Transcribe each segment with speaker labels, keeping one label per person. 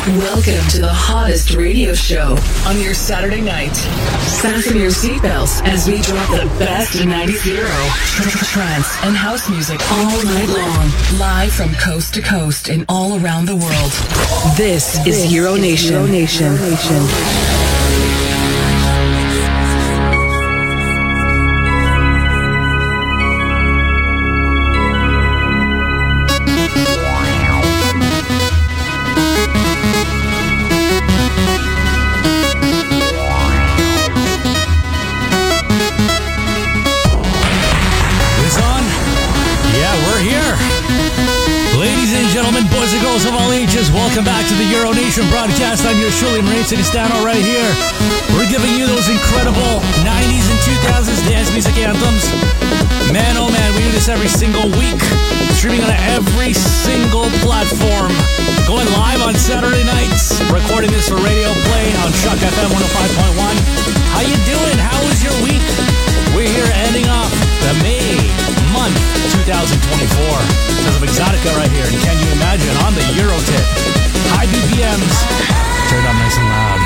Speaker 1: Welcome to the hottest radio show on your Saturday night. Fasten your seatbelts as we drop the best of 90s Euro, trance, and house music all night long. Live from coast to coast and all around the world. This is Euro Nation.
Speaker 2: Boys and girls of all ages, welcome back to the Euro Nation broadcast. I'm yours truly, Mauricio Castano, right here. We're giving you those incredible 90s and 2000s dance music anthems. Man, oh man, we do this every single week. Streaming on every single platform. Going live on Saturday nights. Recording this for radio play on Chuck FM 105.1. How you doing? How was your week? We're here ending off the May month 2024. Because of Exotica right here. And can you imagine on the Euro tip? High BPMs. Turned up nice and loud.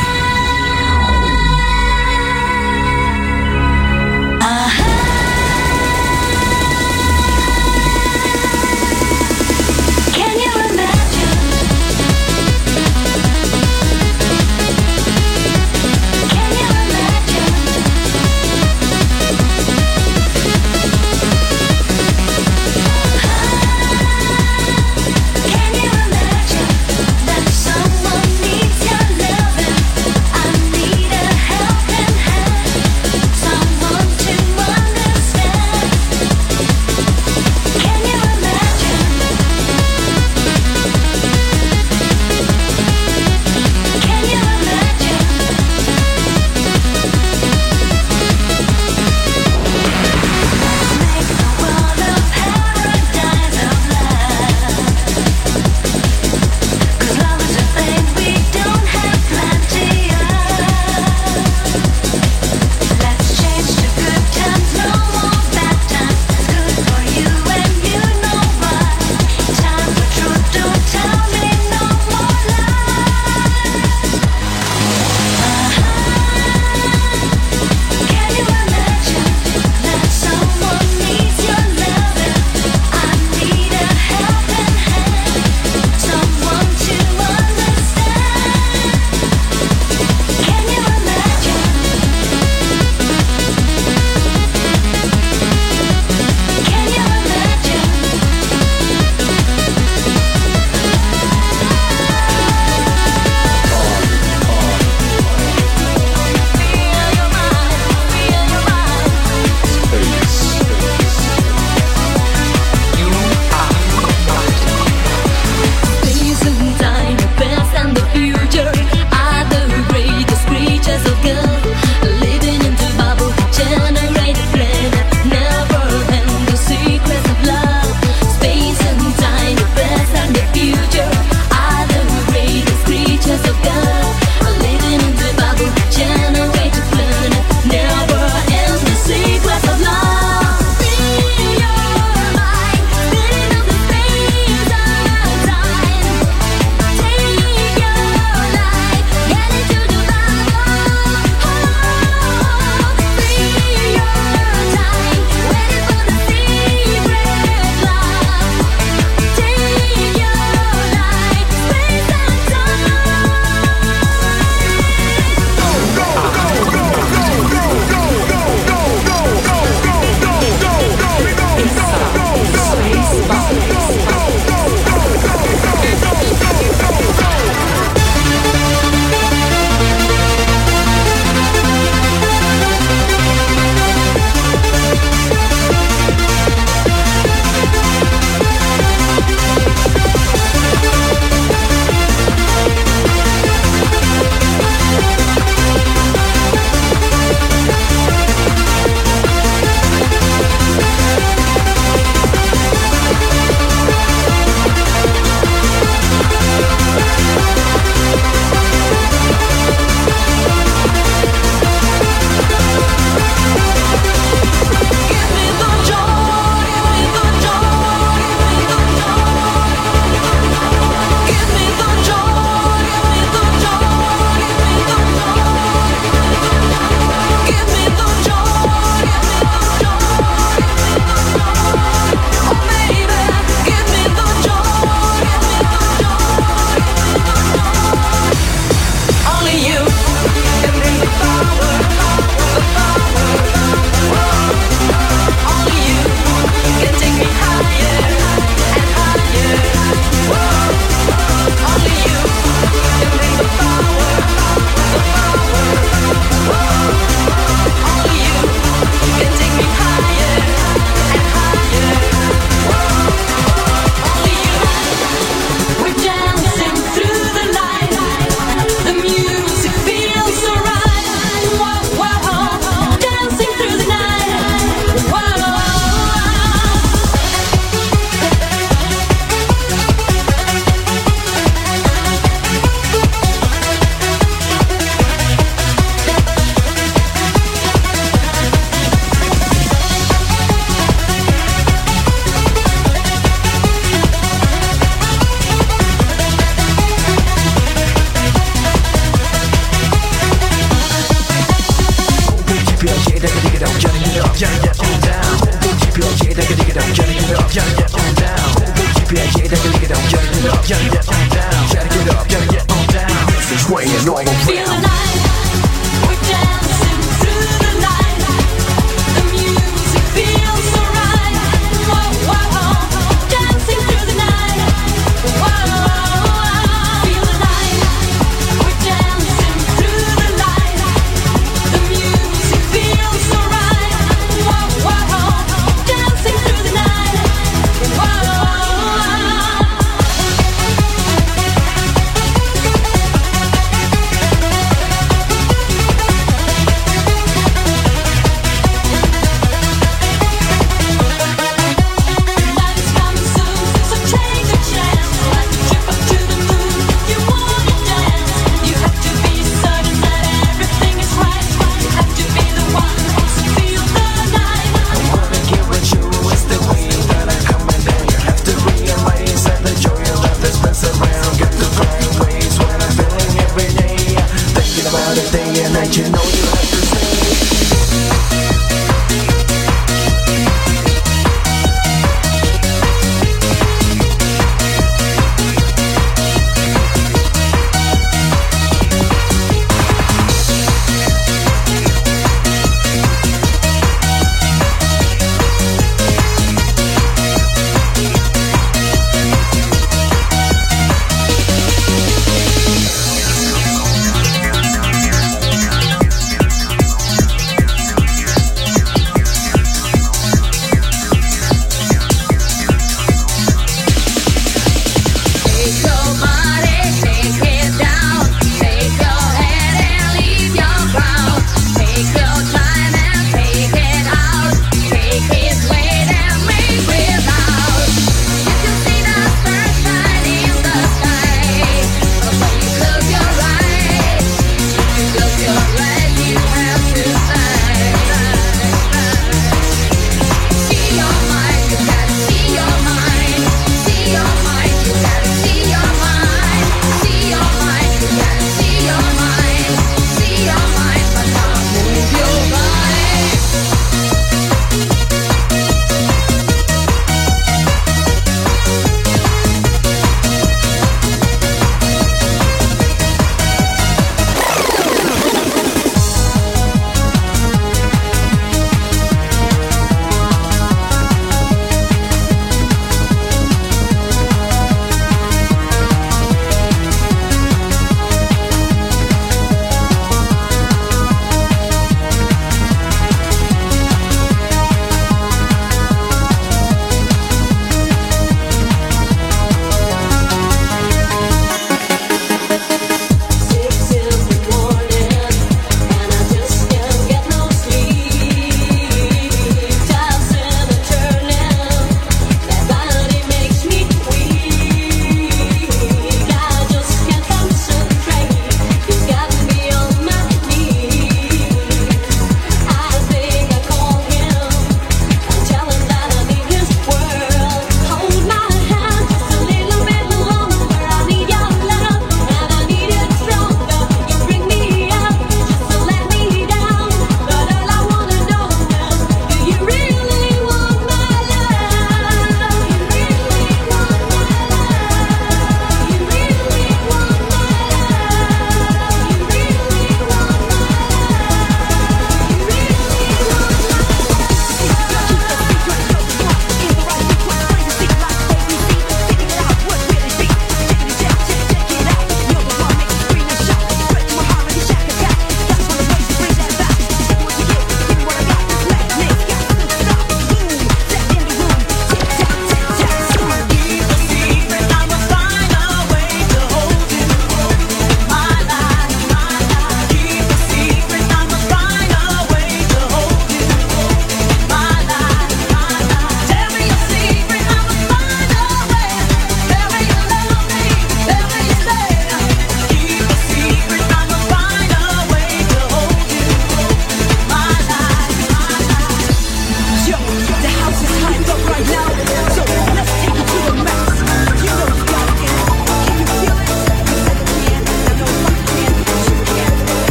Speaker 3: playing all around.
Speaker 4: Feel the night, we're dancing through the night. The music feels so right. Whoa, whoa, dancing through the night. Whoa, feel the night, we're dancing through the night. The music feels so right. Whoa, whoa, dancing through the night. Whoa.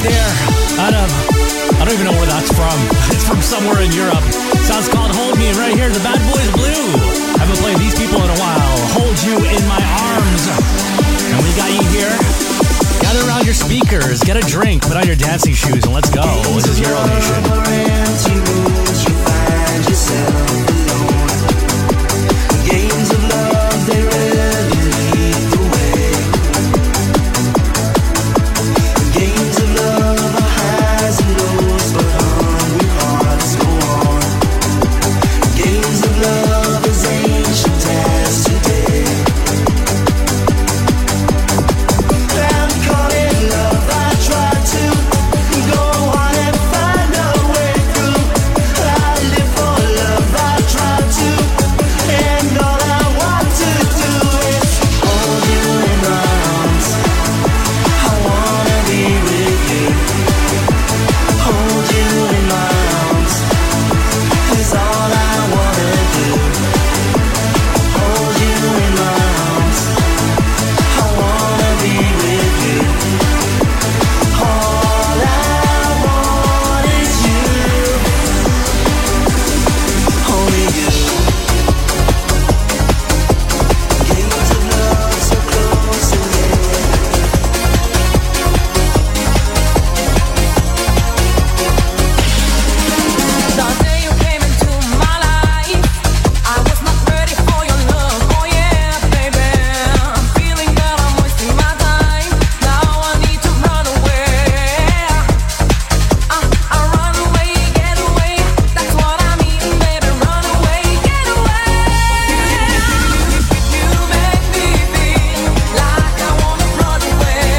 Speaker 2: there out of, I don't even know where that's from. It's from somewhere in Europe. Sounds called Hold Me, and right here, the Bad Boys Blue. I haven't played these people in a while. Hold You in My Arms. And we got you here. Gather around your speakers, get a drink, put on your dancing shoes, and let's go. This is Euro Nation.
Speaker 3: Games of love, they rarely lead the way. Games of love are highs and lows, but hungry hearts go on. Games of love as ancient as today. And caught in love, I tried to go on and find a way through. I live for love, I try to. And all I want to do is hold you in my arms. I wanna be with you. Hold you in my arms is all I wanna do. Hold you in my arms. I wanna be with you. All I want is you. Only you. Games of love so close and yet
Speaker 4: The day you came into my life, I was not ready for your love. Oh yeah, baby, I'm feeling that I'm wasting my time. Now I need to run away. I run away, get away. That's what I mean, baby. Run away, get away. You make me feel like I wanna run away.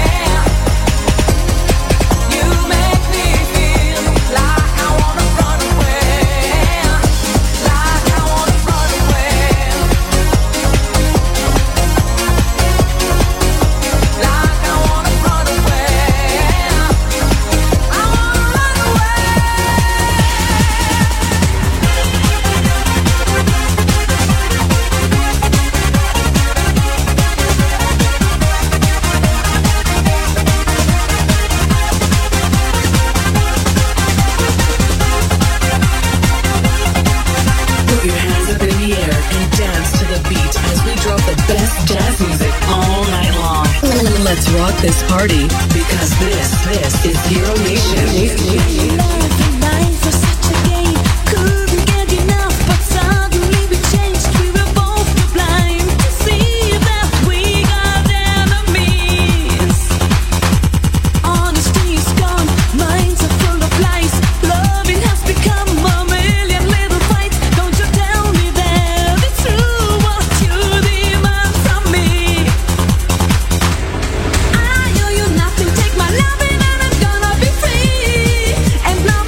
Speaker 4: You make me feel like I wanna run away. Like I wanna run away. Like I wanna run away. I wanna run away.
Speaker 1: Put your hands up in the air and dance to the beat as we drop the best jazz music all night long. Let's rock this party because this is Euro Nation.
Speaker 4: I owe you nothing, take my loving and I'm gonna be free. And now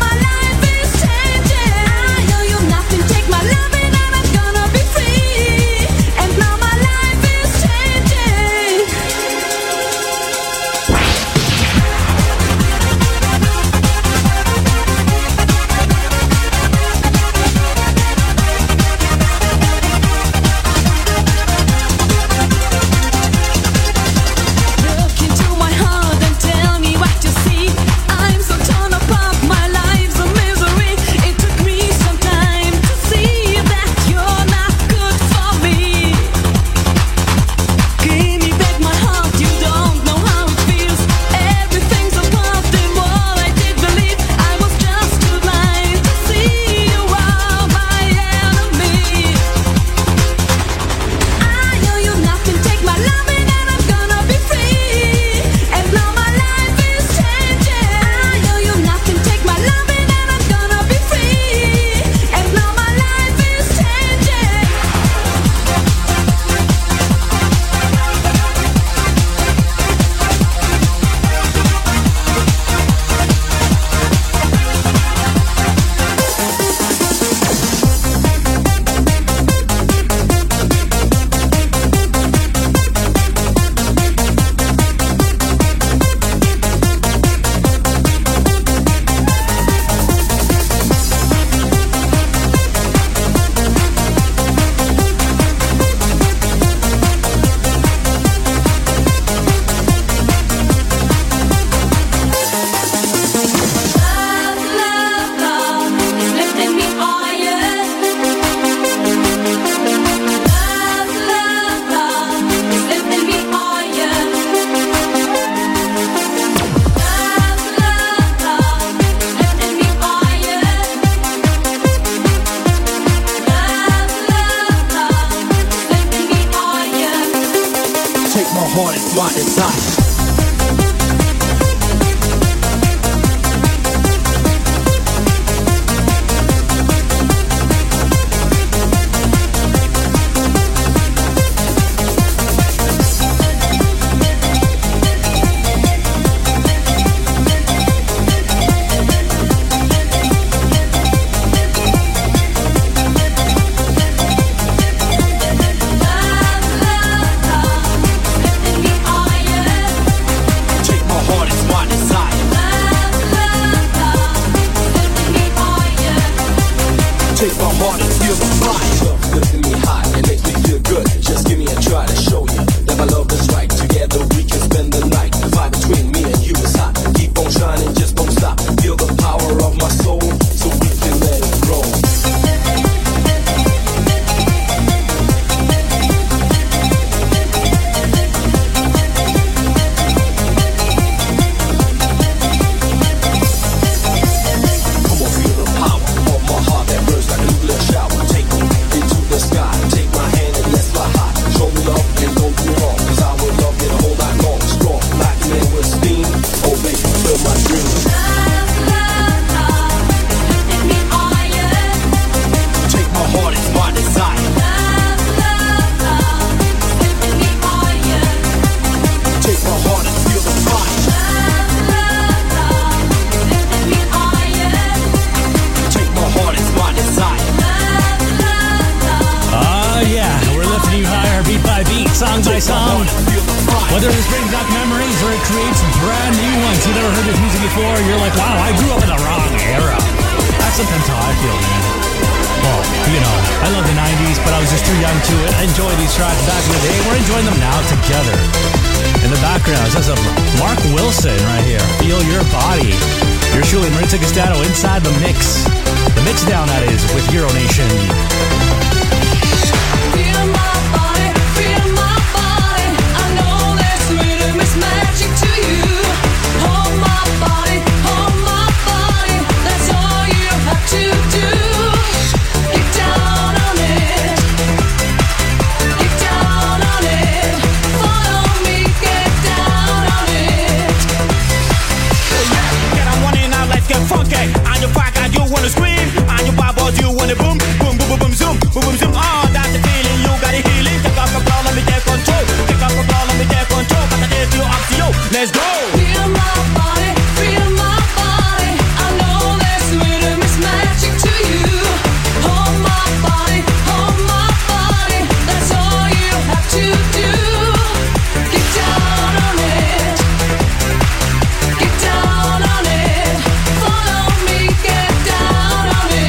Speaker 5: is my desire.
Speaker 2: Whether this brings back memories or it creates brand new ones. You never heard this music before, you're like, wow, I grew up in the wrong era. That's sometimes how I feel, man. Well, you know, I love the 90s, but I was just too young to enjoy these tracks back in the day. We're enjoying them now together. In the background, that's a Mark Wilson right here. Feel Your Body. You're surely Maritza Castano inside the mix. The mix down, that is, with Euro Nation.
Speaker 4: Feel my body, feel my body. I know this rhythm is magic to you. Hold my body, that's all you have to do. Get down on it, get down on it. Follow me, get down on it.
Speaker 6: Get on one and now let's get funky. On your back and you wanna scream. On your bubbles you wanna boom, boom, boom, boom, boom, zoom, boom, boom, zoom. Oh, that's the feeling, you got it healing. Take off control, let me take control. Take off control, let me take control. Got the dance you up to you. Let's go.
Speaker 4: Feel my body, feel my body. I know this rhythm is magic to you. Hold my body, that's all you have to do. Get down on it, get down on it. Follow me, get down on it.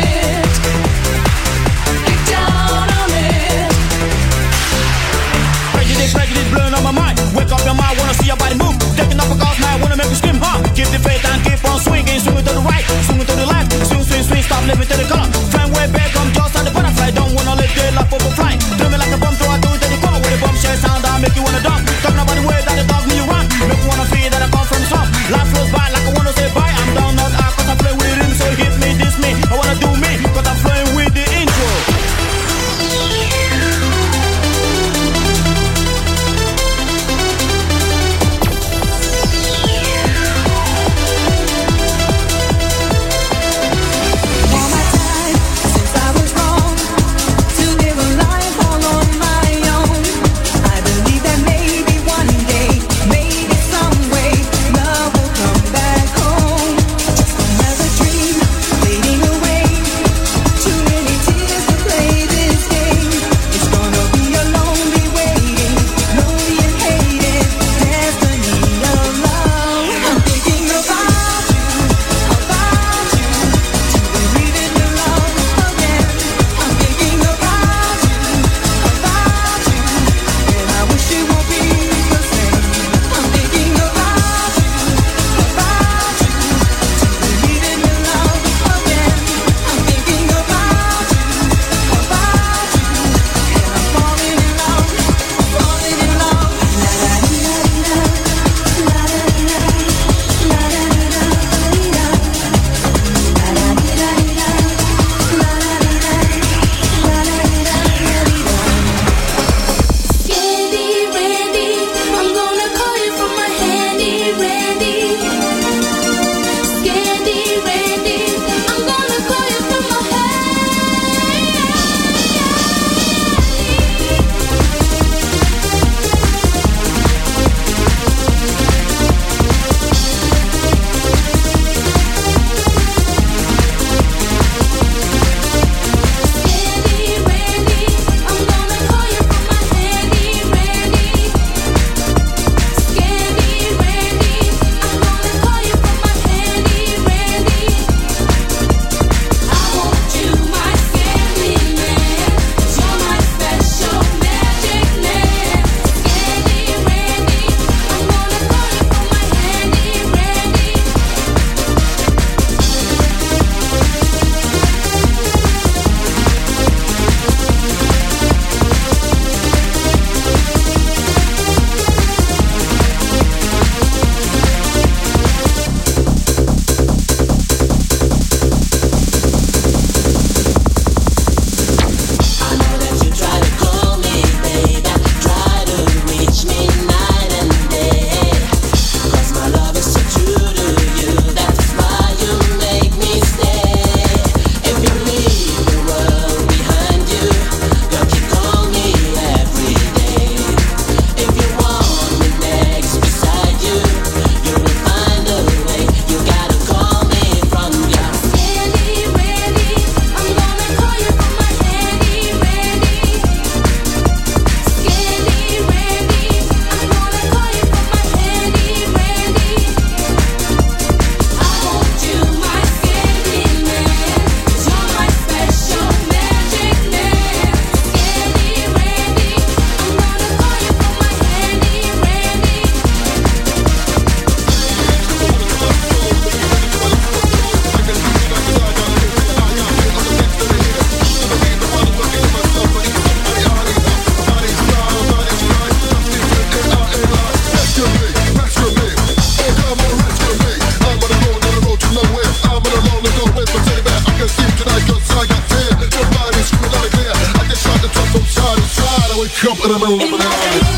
Speaker 5: up in the middle of the night.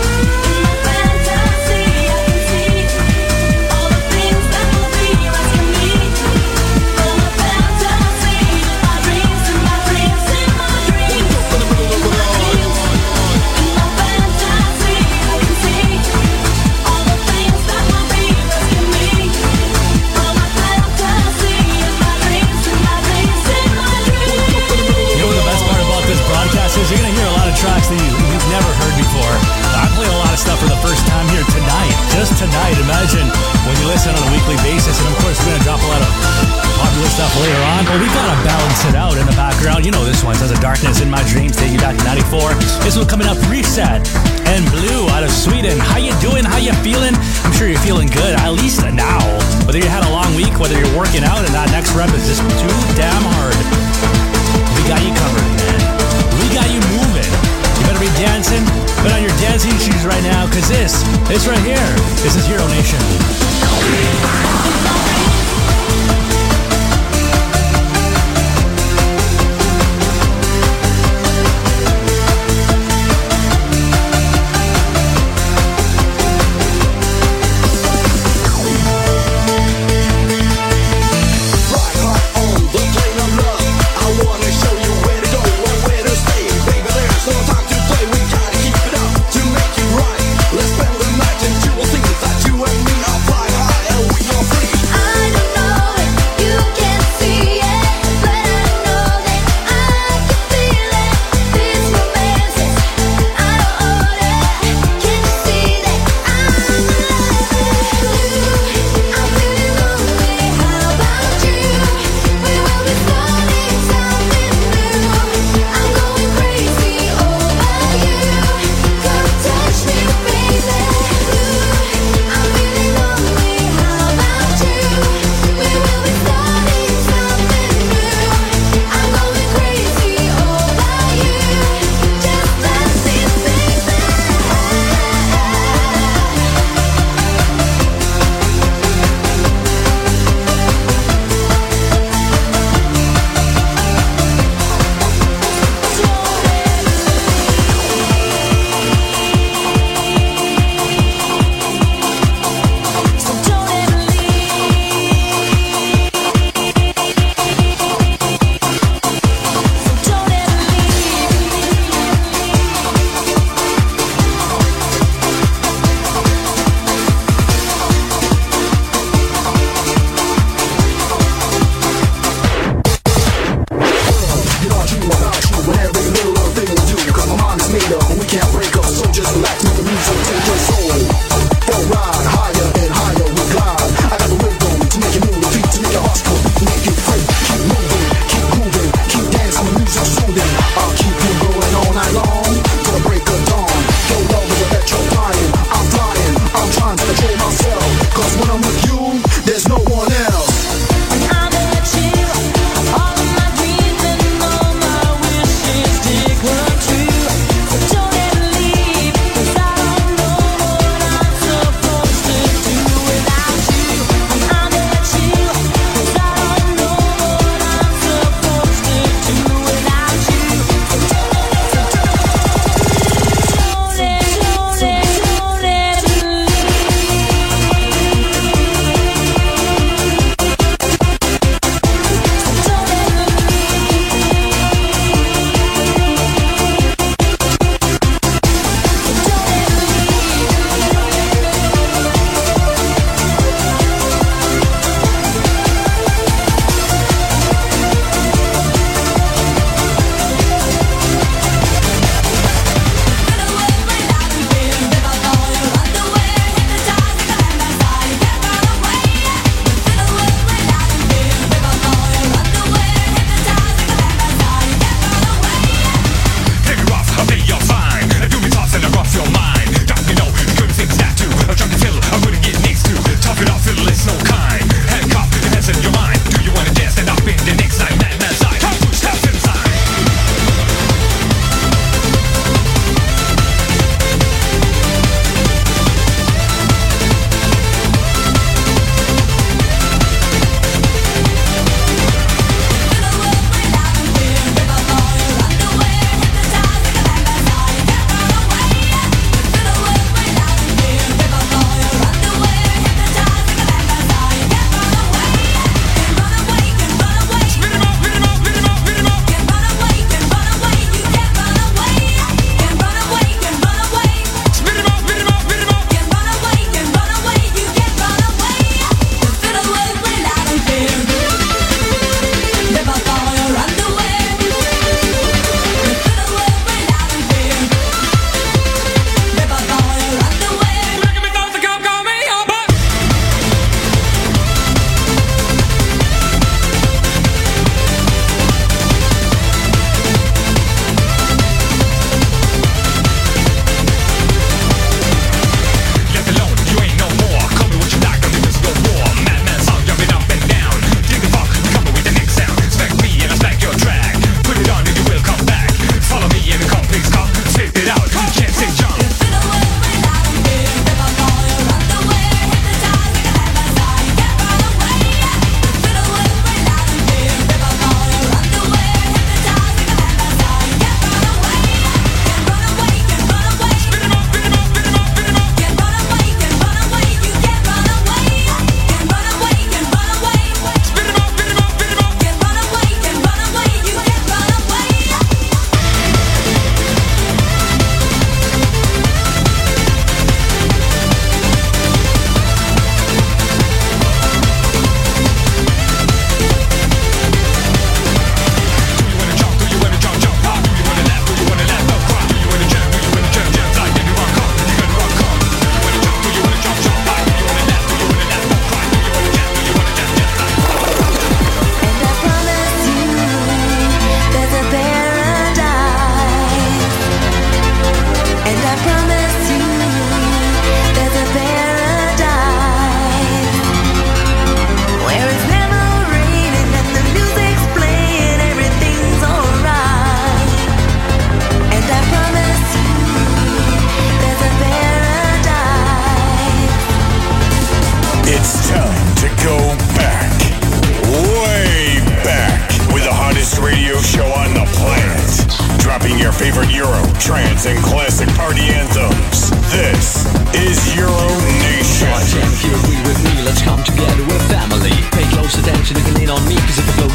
Speaker 2: You're going to hear a lot of tracks that you've never heard before. I play a lot of stuff for the first time here tonight. Just tonight. Imagine when you listen on a weekly basis. And of course, we're going to drop a lot of popular stuff later on. But we got to balance it out in the background. You know this one. Says a Darkness in My Dreams, take you back to 94. This one coming up, Reset and Blue out of Sweden. How you doing? How you feeling? I'm sure you're feeling good, at least now. Whether you had a long week, whether you're working out, and that next rep is just too damn hard. We got you covered, man. We got you moving. You better be dancing. Put on your dancing shoes right now, because this right here, this is Euro Nation.
Speaker 3: Let's spend the night and you will see that you and me are flying high and we are free.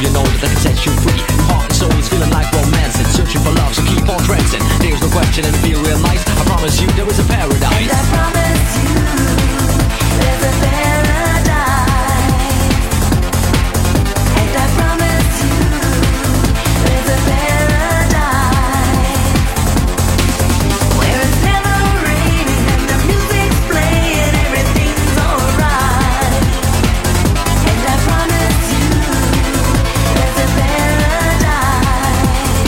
Speaker 5: you know that I can set you free. Heart and soul is feeling like romance and searching for love, so keep on trancing. There's no question and feel real nice. I promise you there is a paradise.
Speaker 4: And I promise you there's a paradise. And I promise you there's a paradise where it's never raining and the music's playing, everything's alright. And I promise you there's a paradise.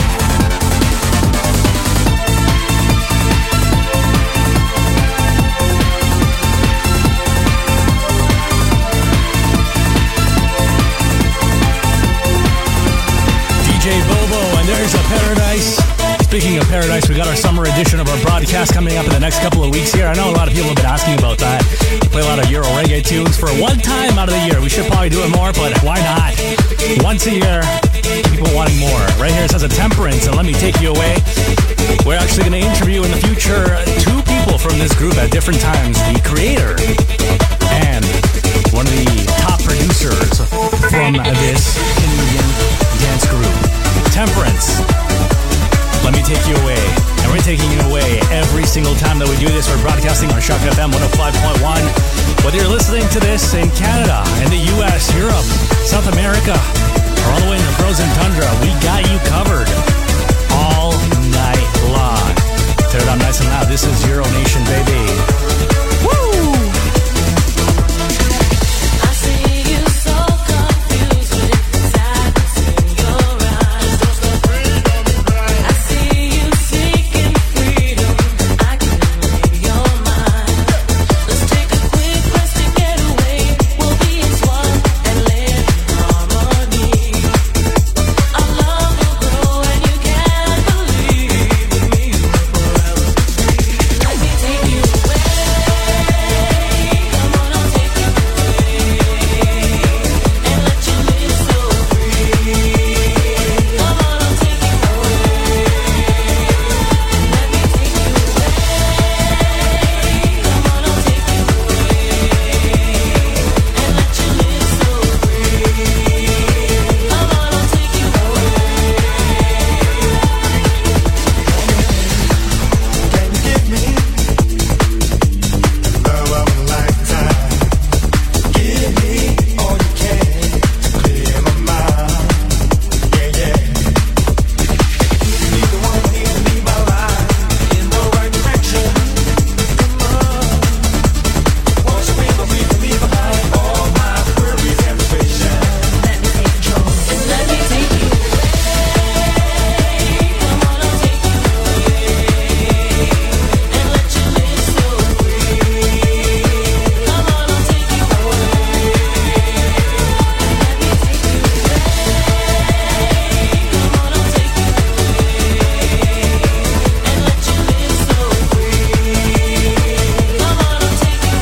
Speaker 2: DJ Bobo, and there's a paradise. Speaking of paradise, we got our summer edition of our broadcast coming up in the next couple of weeks here. I know a lot of people have been asking about that. We play a lot of Euro reggae tunes for one time out of the year. We should probably do it more, but why not? Once a year, people wanting more. Right here it says a Temperance, and Let Me Take You Away. We're actually going to interview in the future two people from this group at different times. The creator and one of the top producers from this Canadian dance group. Temperance, Let Me Take You Away. And we're taking you away every single time that we do this. We're broadcasting on Shock FM 105.1. Whether you're listening to this in Canada, in the US, Europe, South America, or all the way in the frozen tundra, we got you covered all night long. Turn it on nice and loud. This is Euro Nation, baby. Woo!
Speaker 4: I see you so confused with sadness in your eyes. I see you seeking freedom. I can read your mind. Let's take a quick rest to get away. We'll be as one and live in harmony. Our love will grow and you can't believe me. Forever free. Let me take you away. Come on, I'll take you away and let you live so free. Come on, I'll take you away. Let me take you away. Come on, I'll take you away and let you live so free. Come on, I'll take you away.
Speaker 3: Can you give me love of a lifetime? Give me all you can to clear my mind. Yeah, yeah. You need the one who can lead my life in the right direction. Come on, wash away the way to leave behind all my worries and frustrations.
Speaker 4: Let me take control and let me take you away. Come on, I'll take you away and let you live so free. Come on, I'll take you away and let me take you away. Come on, I'll take you away and let you live so free. Come on, I'll take you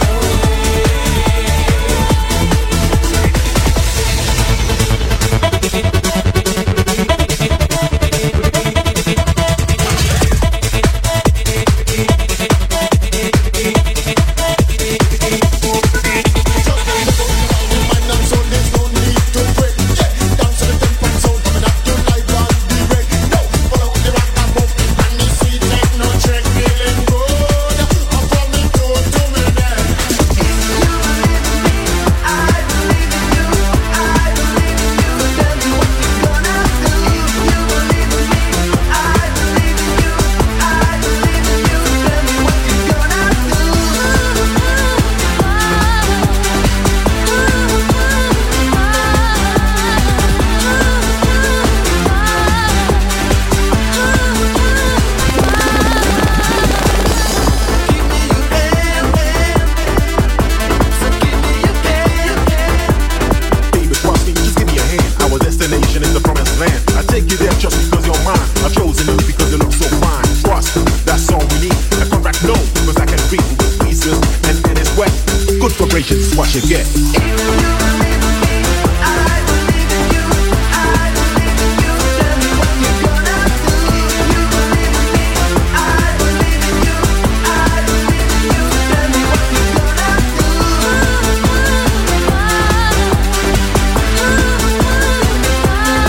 Speaker 7: Baby, trust me, just give me a hand. Our destination is the promised land. I take you there just because you're mine. I've chosen you because you look so fine. Trust, that's all we need. A contract, no, because I can read with pieces and it's wet. Good vibrations is what you get.
Speaker 4: away.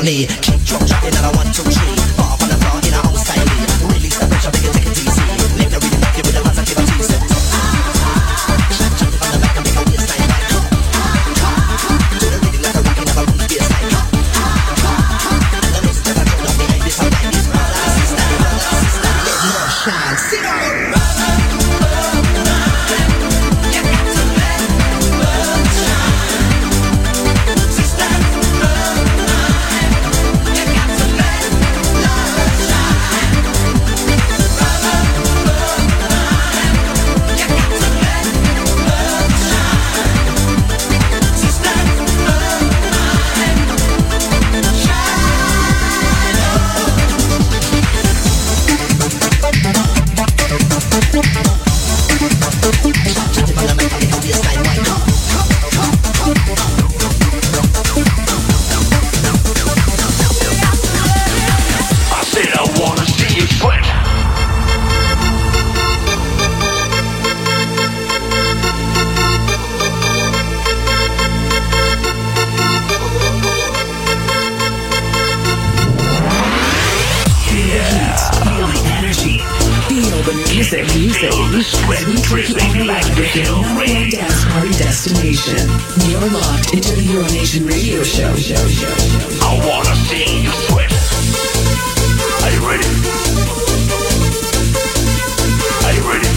Speaker 8: me. Keep drop dropping and I 1, 2, 3. Bar up on the floor in a whole style. Release the pressure, make it take it easy. Live the rhythm, give it a buzz, I give a tease. Jump on the back and make a waistline right. Do the rhythm like a rock, never run the baseline. And the music that I throw down behind this, I'm like this. Brother, sister, let love shine. Sing on.
Speaker 1: Destination. You're locked into the Euronation Radio Show.
Speaker 9: I wanna see you sweat. Are you ready? Are you ready?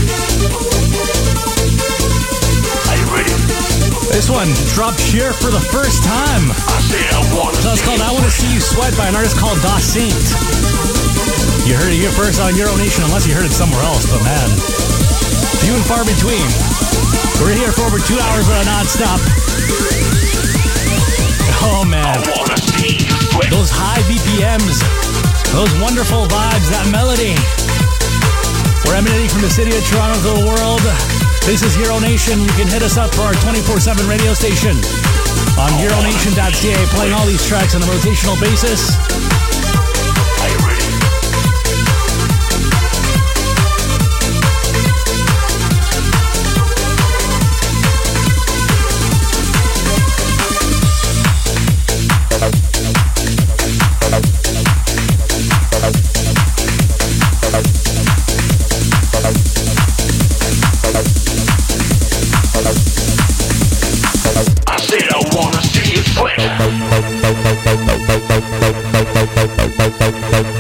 Speaker 9: Are you ready?
Speaker 2: This one dropped here for the first time.
Speaker 9: I said I wanna
Speaker 2: So it's called I Wanna See You Sweat by an artist called Da Saint. You heard it here first on Euronation, unless you heard it somewhere else, but man, few and far between. We're here for over 2 hours non-stop. Oh man, those high BPMs, those wonderful vibes, that melody. We're emanating from the city of Toronto to the world. This is Euronation. You can hit us up for our 24/7 radio station on Euronation.ca, playing all these tracks on a rotational basis.
Speaker 9: I said I wanna see you sweat.